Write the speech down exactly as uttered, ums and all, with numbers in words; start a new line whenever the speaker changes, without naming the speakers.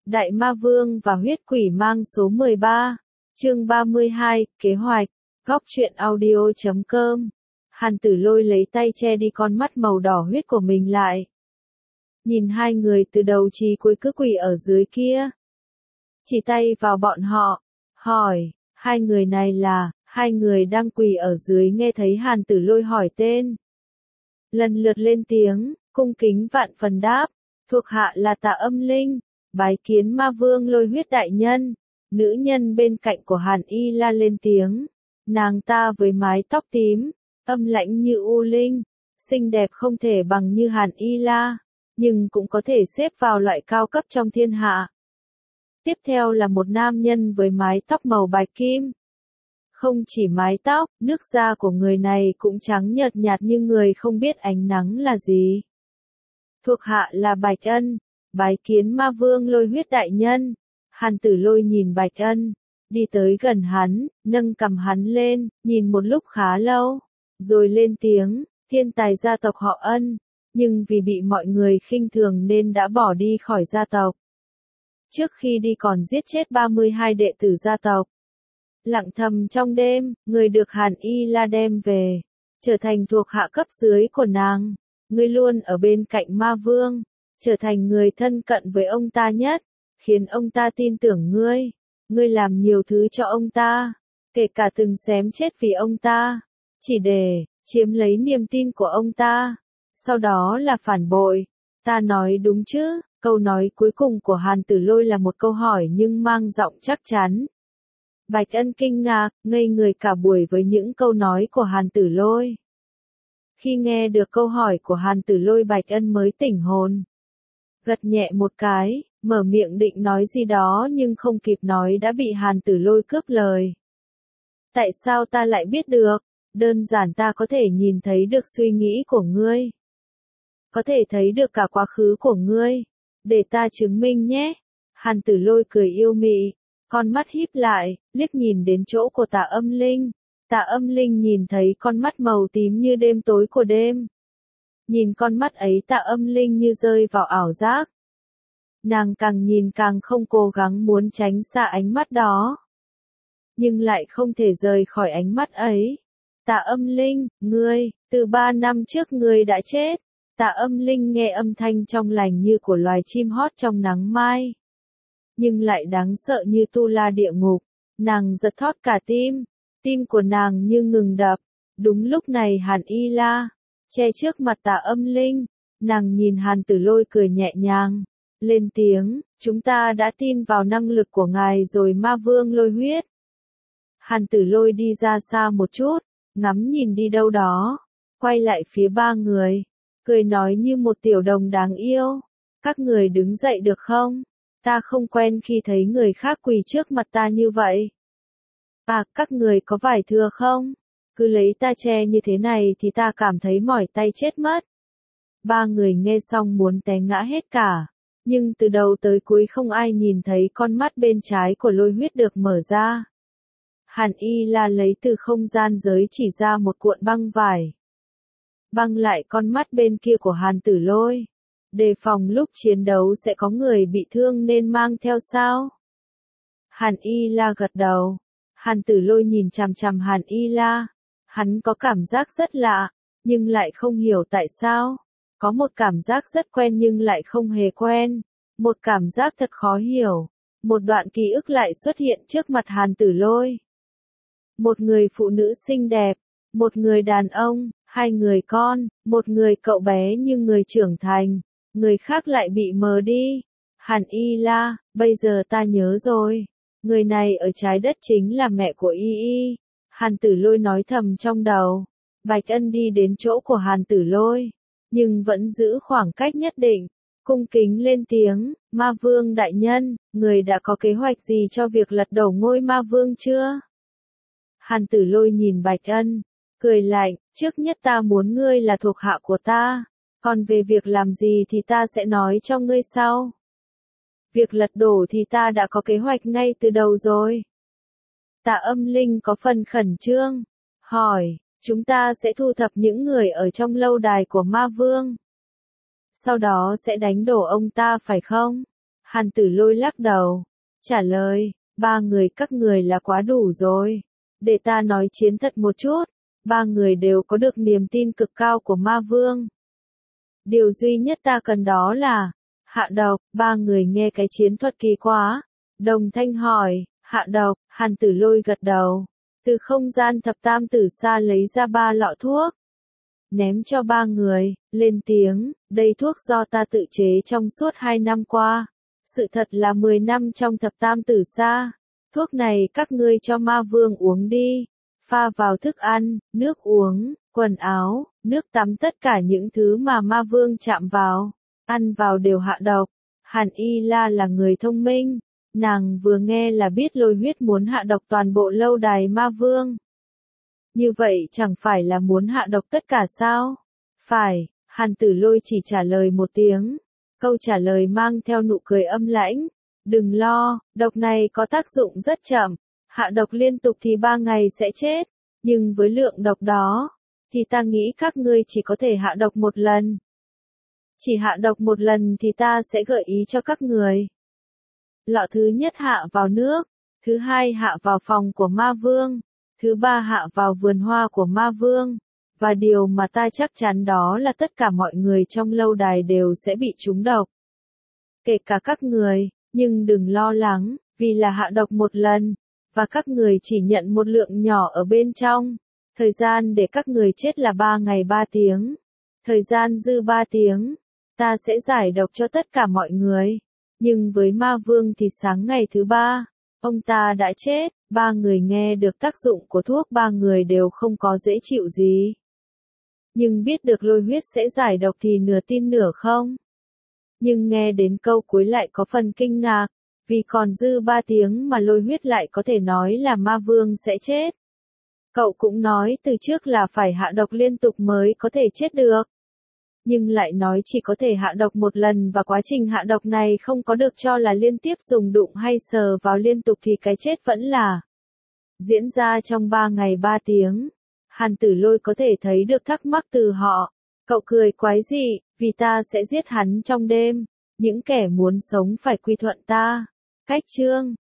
Đại Ma Vương và Huyết Quỷ Mang số mười ba, chương ba mươi hai, kế hoạch, góc truyện audio chấm com. Hàn Tử Lôi lấy tay che đi con mắt màu đỏ huyết của mình lại. Nhìn hai người từ đầu chí cuối cứ quỳ ở dưới kia. Chỉ tay vào bọn họ, hỏi, hai người này là, hai người đang quỳ ở dưới nghe thấy Hàn Tử Lôi hỏi tên. Lần lượt lên tiếng, cung kính vạn phần đáp, thuộc hạ là Tạ Âm Linh, bái kiến Ma Vương Lôi Huyết đại nhân. Nữ nhân bên cạnh của Hàn Y La lên tiếng, nàng ta với mái tóc tím, âm lãnh như u linh, xinh đẹp không thể bằng như Hàn Y La, nhưng cũng có thể xếp vào loại cao cấp trong thiên hạ. Tiếp theo là một nam nhân với mái tóc màu bạch kim. Không chỉ mái tóc, nước da của người này cũng trắng nhợt nhạt như người không biết ánh nắng là gì. Thuộc hạ là Bạch Ân, bái kiến Ma Vương Lôi Huyết đại nhân. Hàn Tử Lôi nhìn Bạch Ân, đi tới gần hắn, nâng cầm hắn lên, nhìn một lúc khá lâu, rồi lên tiếng, thiên tài gia tộc họ Ân, nhưng vì bị mọi người khinh thường nên đã bỏ đi khỏi gia tộc. Trước khi đi còn giết chết ba mươi hai đệ tử gia tộc. Lặng thầm trong đêm, người được Hàn Y La đem về, trở thành thuộc hạ cấp dưới của nàng. Ngươi luôn ở bên cạnh Ma Vương, trở thành người thân cận với ông ta nhất, khiến ông ta tin tưởng ngươi. Ngươi làm nhiều thứ cho ông ta, kể cả từng xém chết vì ông ta, chỉ để chiếm lấy niềm tin của ông ta. Sau đó là phản bội. Ta nói đúng chứ? Câu nói cuối cùng của Hàn Tử Lôi là một câu hỏi nhưng mang giọng chắc chắn. Bạch Ân kinh ngạc, ngây người cả buổi với những câu nói của Hàn Tử Lôi. Khi nghe được câu hỏi của Hàn Tử Lôi, Bạch Ân mới tỉnh hồn. Gật nhẹ một cái, mở miệng định nói gì đó nhưng không kịp nói đã bị Hàn Tử Lôi cướp lời. Tại sao ta lại biết được? Đơn giản ta có thể nhìn thấy được suy nghĩ của ngươi. Có thể thấy được cả quá khứ của ngươi. Để ta chứng minh nhé. Hàn Tử Lôi cười yêu mị, con mắt híp lại, liếc nhìn đến chỗ của Tạ Âm Linh. Tạ Âm Linh nhìn thấy con mắt màu tím như đêm tối của đêm. Nhìn con mắt ấy Tạ Âm Linh như rơi vào ảo giác. Nàng càng nhìn càng không cố gắng muốn tránh xa ánh mắt đó. Nhưng lại không thể rời khỏi ánh mắt ấy. Tạ Âm Linh, ngươi, từ ba năm trước ngươi đã chết. Tạ Âm Linh nghe âm thanh trong lành như của loài chim hót trong nắng mai. Nhưng lại đáng sợ như tu la địa ngục. Nàng giật thót cả tim. Tim của nàng như ngừng đập. Đúng lúc này Hàn Y La che trước mặt Tạ Âm Linh. Nàng nhìn Hàn Tử Lôi cười nhẹ nhàng. Lên tiếng, chúng ta đã tin vào năng lực của ngài rồi Ma Vương Lôi Huyết. Hàn Tử Lôi đi ra xa một chút, ngắm nhìn đi đâu đó. Quay lại phía ba người. Cười nói như một tiểu đồng đáng yêu. Các người đứng dậy được không? Ta không quen khi thấy người khác quỳ trước mặt ta như vậy. À, các người có vải thừa không? Cứ lấy ta che như thế này thì ta cảm thấy mỏi tay chết mất. Ba người nghe xong muốn té ngã hết cả. Nhưng từ đầu tới cuối không ai nhìn thấy con mắt bên trái của Lôi Huyết được mở ra. Hàn Y La lấy từ không gian giới chỉ ra một cuộn băng vải. Băng lại con mắt bên kia của Hàn Tử Lôi. Đề phòng lúc chiến đấu sẽ có người bị thương nên mang theo sao? Hàn Y La gật đầu. Hàn Tử Lôi nhìn chằm chằm Hàn Y La. Hắn có cảm giác rất lạ, nhưng lại không hiểu tại sao. Có một cảm giác rất quen nhưng lại không hề quen. Một cảm giác thật khó hiểu. Một đoạn ký ức lại xuất hiện trước mặt Hàn Tử Lôi. Một người phụ nữ xinh đẹp, một người đàn ông, hai người con, một người cậu bé như người trưởng thành, người khác lại bị mờ đi. Hàn Y La, bây giờ ta nhớ rồi. Người này ở trái đất chính là mẹ của Y Y. Hàn Tử Lôi nói thầm trong đầu. Bạch Ân đi đến chỗ của Hàn Tử Lôi, nhưng vẫn giữ khoảng cách nhất định. Cung kính lên tiếng, Ma Vương đại nhân, người đã có kế hoạch gì cho việc lật đổ ngôi Ma Vương chưa? Hàn Tử Lôi nhìn Bạch Ân, cười lạnh, trước nhất ta muốn ngươi là thuộc hạ của ta, còn về việc làm gì thì ta sẽ nói cho ngươi sau. Việc lật đổ thì ta đã có kế hoạch ngay từ đầu rồi. Tạ Âm Linh có phần khẩn trương, hỏi, chúng ta sẽ thu thập những người ở trong lâu đài của Ma Vương. Sau đó sẽ đánh đổ ông ta phải không? Hàn Tử Lôi lắc đầu, trả lời, ba người các người là quá đủ rồi. Để ta nói chiến thật một chút, ba người đều có được niềm tin cực cao của ma vương. Điều duy nhất ta cần đó là, hạ độc, ba người nghe cái chiến thuật kỳ quá. Đồng thanh hỏi, hạ độc, Hàn Tử Lôi gật đầu. Từ không gian thập tam tử xa lấy ra ba lọ thuốc. Ném cho ba người, lên tiếng, đây thuốc do ta tự chế trong suốt hai năm qua. Sự thật là mười năm trong thập tam tử xa. Thuốc này các ngươi cho ma vương uống đi. Pha vào thức ăn, nước uống, quần áo, nước tắm tất cả những thứ mà ma vương chạm vào. Ăn vào đều hạ độc. Hàn Y La là người thông minh. Nàng vừa nghe là biết Lôi Huyết muốn hạ độc toàn bộ lâu đài ma vương. Như vậy chẳng phải là muốn hạ độc tất cả sao? Phải, Hàn Tử Lôi chỉ trả lời một tiếng. Câu trả lời mang theo nụ cười âm lãnh. Đừng lo, độc này có tác dụng rất chậm. Hạ độc liên tục thì ba ngày sẽ chết. Nhưng với lượng độc đó, thì ta nghĩ các ngươi chỉ có thể hạ độc một lần. Chỉ hạ độc một lần thì ta sẽ gợi ý cho các người. Lọ thứ nhất hạ vào nước, thứ hai hạ vào phòng của ma vương, thứ ba hạ vào vườn hoa của ma vương, và điều mà ta chắc chắn đó là tất cả mọi người trong lâu đài đều sẽ bị trúng độc. Kể cả các người, nhưng đừng lo lắng, vì là hạ độc một lần, và các người chỉ nhận một lượng nhỏ ở bên trong. Thời gian để các người chết là ba ngày ba tiếng. Thời gian dư ba tiếng, ta sẽ giải độc cho tất cả mọi người. Nhưng với ma vương thì sáng ngày thứ ba, ông ta đã chết. Ba người nghe được tác dụng của thuốc, ba người đều không có dễ chịu gì. Nhưng biết được Lôi Huyết sẽ giải độc thì nửa tin nửa không. Nhưng nghe đến câu cuối lại có phần kinh ngạc, vì còn dư ba tiếng mà Lôi Huyết lại có thể nói là ma vương sẽ chết. Cậu cũng nói từ trước là phải hạ độc liên tục mới có thể chết được. Nhưng lại nói chỉ có thể hạ độc một lần, và quá trình hạ độc này không có được cho là liên tiếp dùng đụng hay sờ vào liên tục thì cái chết vẫn là diễn ra trong ba ngày ba tiếng. Hàn Tử Lôi có thể thấy được thắc mắc từ họ. Cậu cười quái dị, vì ta sẽ giết hắn trong đêm. Những kẻ muốn sống phải quy thuận ta. Cách chương